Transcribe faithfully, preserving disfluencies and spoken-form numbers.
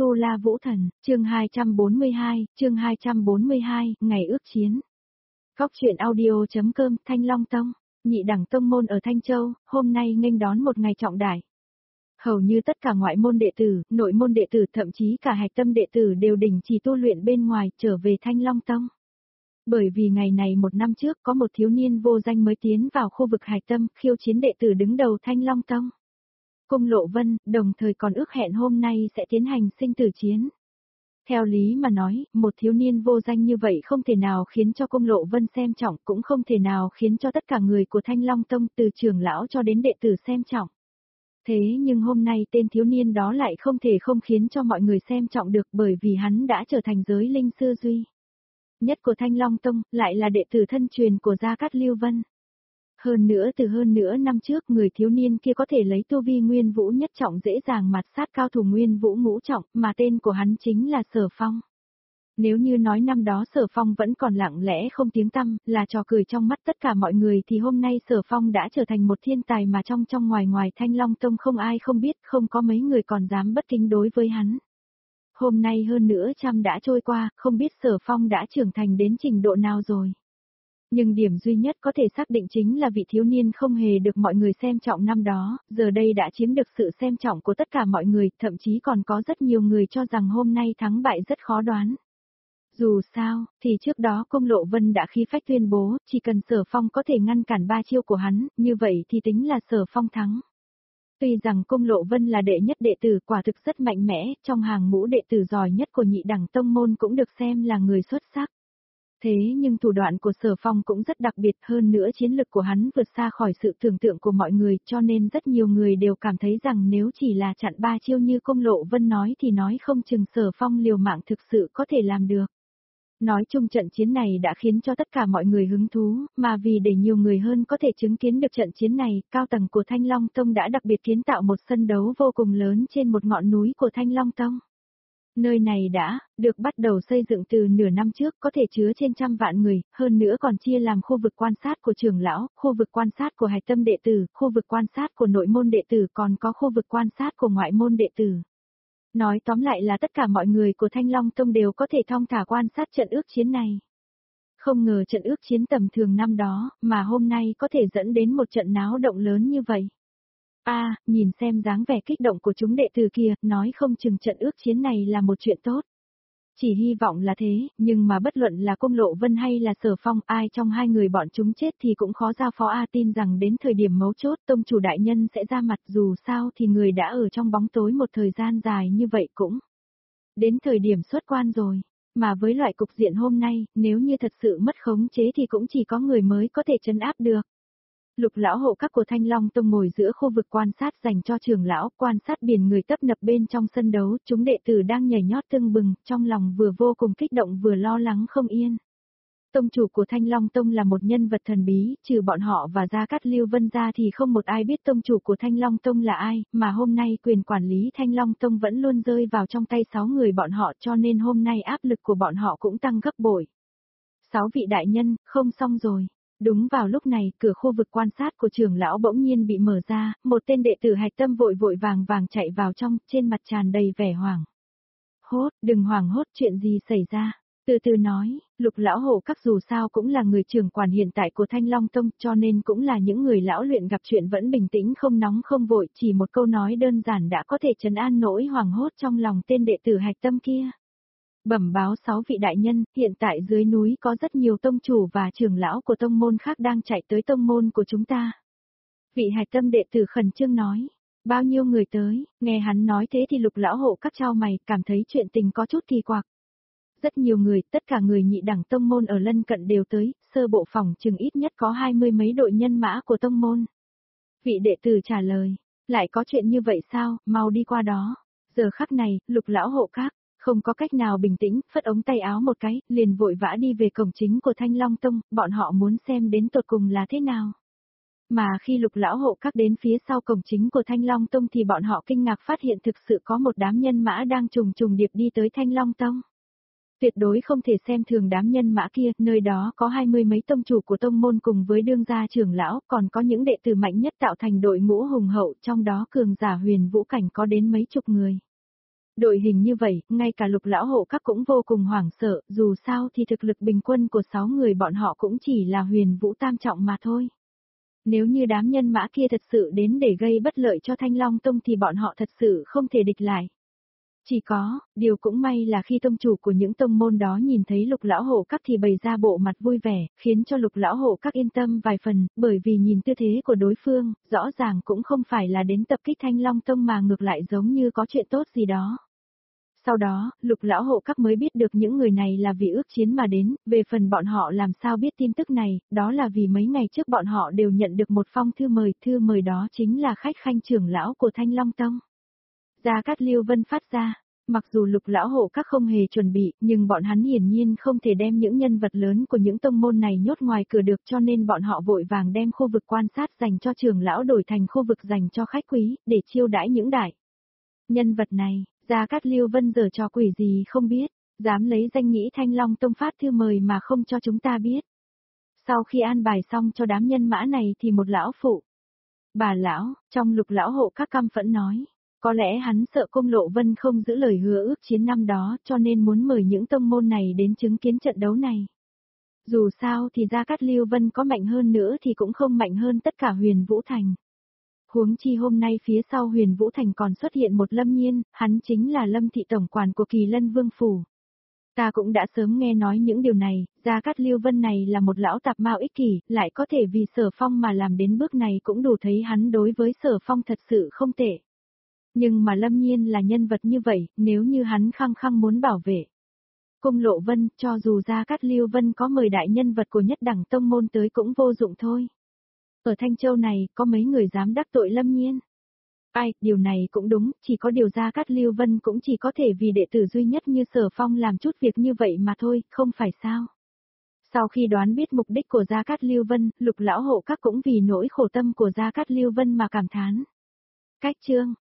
Tu La Vũ Thần, chương hai trăm bốn mươi hai, chương hai trăm bốn mươi hai, ngày ước chiến. Góc truyện audio.com, Thanh Long Tông, nhị đẳng tông môn ở Thanh Châu, hôm nay nghênh đón một ngày trọng đại. Hầu như tất cả ngoại môn đệ tử, nội môn đệ tử, thậm chí cả hạch tâm đệ tử đều đình chỉ tu luyện bên ngoài, trở về Thanh Long Tông. Bởi vì ngày này một năm trước có một thiếu niên vô danh mới tiến vào khu vực hạch tâm, khiêu chiến đệ tử đứng đầu Thanh Long Tông. Cung Lộ Vân, đồng thời còn ước hẹn hôm nay sẽ tiến hành sinh tử chiến. Theo lý mà nói, một thiếu niên vô danh như vậy không thể nào khiến cho Cung Lộ Vân xem trọng, cũng không thể nào khiến cho tất cả người của Thanh Long Tông từ trưởng lão cho đến đệ tử xem trọng. Thế nhưng hôm nay tên thiếu niên đó lại không thể không khiến cho mọi người xem trọng được, bởi vì hắn đã trở thành giới linh sư duy nhất của Thanh Long Tông, lại là đệ tử thân truyền của Gia Cát Lưu Vân. Hơn nữa từ hơn nửa năm trước người thiếu niên kia có thể lấy tu vi nguyên vũ nhất trọng dễ dàng mạt sát cao thủ nguyên vũ ngũ trọng, mà tên của hắn chính là Sở Phong. Nếu như nói năm đó Sở Phong vẫn còn lặng lẽ không tiếng tăm, là trò cười trong mắt tất cả mọi người, thì hôm nay Sở Phong đã trở thành một thiên tài mà trong trong ngoài ngoài Thanh Long Tông không ai không biết, không có mấy người còn dám bất kính đối với hắn. Hôm nay hơn nửa trăm đã trôi qua, không biết Sở Phong đã trưởng thành đến trình độ nào rồi. Nhưng điểm duy nhất có thể xác định chính là vị thiếu niên không hề được mọi người xem trọng năm đó, giờ đây đã chiếm được sự xem trọng của tất cả mọi người, thậm chí còn có rất nhiều người cho rằng hôm nay thắng bại rất khó đoán. Dù sao, thì trước đó Cung Lộ Vân đã khí phách tuyên bố, chỉ cần Sở Phong có thể ngăn cản ba chiêu của hắn, như vậy thì tính là Sở Phong thắng. Tuy rằng Cung Lộ Vân là đệ nhất đệ tử quả thực rất mạnh mẽ, trong hàng ngũ đệ tử giỏi nhất của nhị đẳng tông môn cũng được xem là người xuất sắc. Thế nhưng thủ đoạn của Sở Phong cũng rất đặc biệt, hơn nữa chiến lực của hắn vượt xa khỏi sự tưởng tượng của mọi người, cho nên rất nhiều người đều cảm thấy rằng nếu chỉ là chặn ba chiêu như Cung Lộ Vân nói thì nói không chừng Sở Phong liều mạng thực sự có thể làm được. Nói chung trận chiến này đã khiến cho tất cả mọi người hứng thú, mà vì để nhiều người hơn có thể chứng kiến được trận chiến này, cao tầng của Thanh Long Tông đã đặc biệt kiến tạo một sân đấu vô cùng lớn trên một ngọn núi của Thanh Long Tông. Nơi này đã được bắt đầu xây dựng từ nửa năm trước, có thể chứa trên trăm vạn người, hơn nữa còn chia làm khu vực quan sát của trưởng lão, khu vực quan sát của hạch tâm đệ tử, khu vực quan sát của nội môn đệ tử, còn có khu vực quan sát của ngoại môn đệ tử. Nói tóm lại là tất cả mọi người của Thanh Long Tông đều có thể thong thả quan sát trận ước chiến này. Không ngờ trận ước chiến tầm thường năm đó, mà hôm nay có thể dẫn đến một trận náo động lớn như vậy. A, à, nhìn xem dáng vẻ kích động của chúng đệ tử kia, nói không chừng trận ước chiến này là một chuyện tốt. Chỉ hy vọng là thế, nhưng mà bất luận là Cung Lộ Vân hay là Sở Phong, ai trong hai người bọn chúng chết thì cũng khó giao phó. A tin rằng đến thời điểm mấu chốt tông chủ đại nhân sẽ ra mặt, dù sao thì người đã ở trong bóng tối một thời gian dài như vậy cũng đến thời điểm xuất quan rồi. Mà với loại cục diện hôm nay, nếu như thật sự mất khống chế thì cũng chỉ có người mới có thể trấn áp được. Lục lão hộ các của Thanh Long Tông ngồi giữa khu vực quan sát dành cho trưởng lão, quan sát biển người tấp nập bên trong sân đấu, chúng đệ tử đang nhảy nhót tưng bừng, trong lòng vừa vô cùng kích động vừa lo lắng không yên. Tông chủ của Thanh Long Tông là một nhân vật thần bí, trừ bọn họ và Gia Cát Lưu Vân ra thì không một ai biết tông chủ của Thanh Long Tông là ai, mà hôm nay quyền quản lý Thanh Long Tông vẫn luôn rơi vào trong tay sáu người bọn họ, cho nên hôm nay áp lực của bọn họ cũng tăng gấp bội. Sáu vị đại nhân, không xong rồi. Đúng vào lúc này, cửa khu vực quan sát của trưởng lão bỗng nhiên bị mở ra, một tên đệ tử hạch tâm vội vội vàng vàng chạy vào trong, trên mặt tràn đầy vẻ hoảng hốt. Đừng hoảng hốt, chuyện gì xảy ra? Từ từ nói, Lục lão hộ các dù sao cũng là người trưởng quản hiện tại của Thanh Long Tông, cho nên cũng là những người lão luyện gặp chuyện vẫn bình tĩnh không nóng không vội, chỉ một câu nói đơn giản đã có thể trấn an nỗi hoảng hốt trong lòng tên đệ tử hạch tâm kia. Bẩm báo sáu vị đại nhân, hiện tại dưới núi có rất nhiều tông chủ và trưởng lão của tông môn khác đang chạy tới tông môn của chúng ta. Vị hạch tâm đệ tử khẩn trương nói, bao nhiêu người tới? Nghe hắn nói thế thì Lục lão hộ các trao mày, cảm thấy chuyện tình có chút kỳ quặc. Rất nhiều người, tất cả người nhị đẳng tông môn ở lân cận đều tới, sơ bộ phòng chừng ít nhất có hai mươi mấy đội nhân mã của tông môn. Vị đệ tử trả lời, lại có chuyện như vậy sao, mau đi qua đó. Giờ khắc này, Lục lão hộ các không có cách nào bình tĩnh, phất ống tay áo một cái, liền vội vã đi về cổng chính của Thanh Long Tông, bọn họ muốn xem đến tột cùng là thế nào. Mà khi Lục lão hộ các đến phía sau cổng chính của Thanh Long Tông thì bọn họ kinh ngạc phát hiện thực sự có một đám nhân mã đang trùng trùng điệp đi tới Thanh Long Tông. Tuyệt đối không thể xem thường đám nhân mã kia, nơi đó có hai mươi mấy tông chủ của tông môn cùng với đương gia trưởng lão, còn có những đệ tử mạnh nhất tạo thành đội ngũ hùng hậu, trong đó cường giả huyền vũ cảnh có đến mấy chục người. Đội hình như vậy, ngay cả Lục lão hộ các cũng vô cùng hoảng sợ, dù sao thì thực lực bình quân của sáu người bọn họ cũng chỉ là huyền vũ tam trọng mà thôi. Nếu như đám nhân mã kia thật sự đến để gây bất lợi cho Thanh Long Tông thì bọn họ thật sự không thể địch lại. Chỉ có, điều cũng may là khi tông chủ của những tông môn đó nhìn thấy Lục lão hộ các thì bày ra bộ mặt vui vẻ, khiến cho Lục lão hộ các yên tâm vài phần, bởi vì nhìn tư thế của đối phương, rõ ràng cũng không phải là đến tập kích Thanh Long Tông mà ngược lại giống như có chuyện tốt gì đó. Sau đó, Lục lão hộ các mới biết được những người này là vì ước chiến mà đến, về phần bọn họ làm sao biết tin tức này, đó là vì mấy ngày trước bọn họ đều nhận được một phong thư mời, thư mời đó chính là khách khanh trưởng lão của Thanh Long Tông. Gia Cát Liêu Vân phát ra, mặc dù Lục lão hộ các không hề chuẩn bị, nhưng bọn hắn hiển nhiên không thể đem những nhân vật lớn của những tông môn này nhốt ngoài cửa được, cho nên bọn họ vội vàng đem khu vực quan sát dành cho trưởng lão đổi thành khu vực dành cho khách quý, để chiêu đãi những đại nhân vật này. Gia Cát Liêu Vân giở trò quỷ gì không biết, dám lấy danh nghĩa Thanh Long Tông phát thư mời mà không cho chúng ta biết. Sau khi an bài xong cho đám nhân mã này thì một lão phụ, bà lão, trong Lục lão hộ các căm phẫn nói, có lẽ hắn sợ Cung Lộ Vân không giữ lời hứa ước chiến năm đó cho nên muốn mời những tông môn này đến chứng kiến trận đấu này. Dù sao thì Gia Cát Liêu Vân có mạnh hơn nữa thì cũng không mạnh hơn tất cả Huyền Vũ Thành. Huống chi hôm nay phía sau Huyền Vũ Thành còn xuất hiện một Lâm Nhiên, hắn chính là Lâm thị tổng quản của Kỳ Lân Vương Phủ. Ta cũng đã sớm nghe nói những điều này, Gia Cát Liêu Vân này là một lão tạp mao ích kỷ, lại có thể vì Sở Phong mà làm đến bước này cũng đủ thấy hắn đối với Sở Phong thật sự không tệ. Nhưng mà Lâm Nhiên là nhân vật như vậy, nếu như hắn khăng khăng muốn bảo vệ Cung Lộ Vân, cho dù Gia Cát Liêu Vân có mời đại nhân vật của nhất đẳng tông môn tới cũng vô dụng thôi. Ở Thanh Châu này, có mấy người dám đắc tội Lâm Nhiên? Ai, điều này cũng đúng, chỉ có điều Gia Cát Liêu Vân cũng chỉ có thể vì đệ tử duy nhất như Sở Phong làm chút việc như vậy mà thôi, không phải sao? Sau khi đoán biết mục đích của Gia Cát Liêu Vân, Lục lão hộ các cũng vì nỗi khổ tâm của Gia Cát Liêu Vân mà cảm thán. Cách chương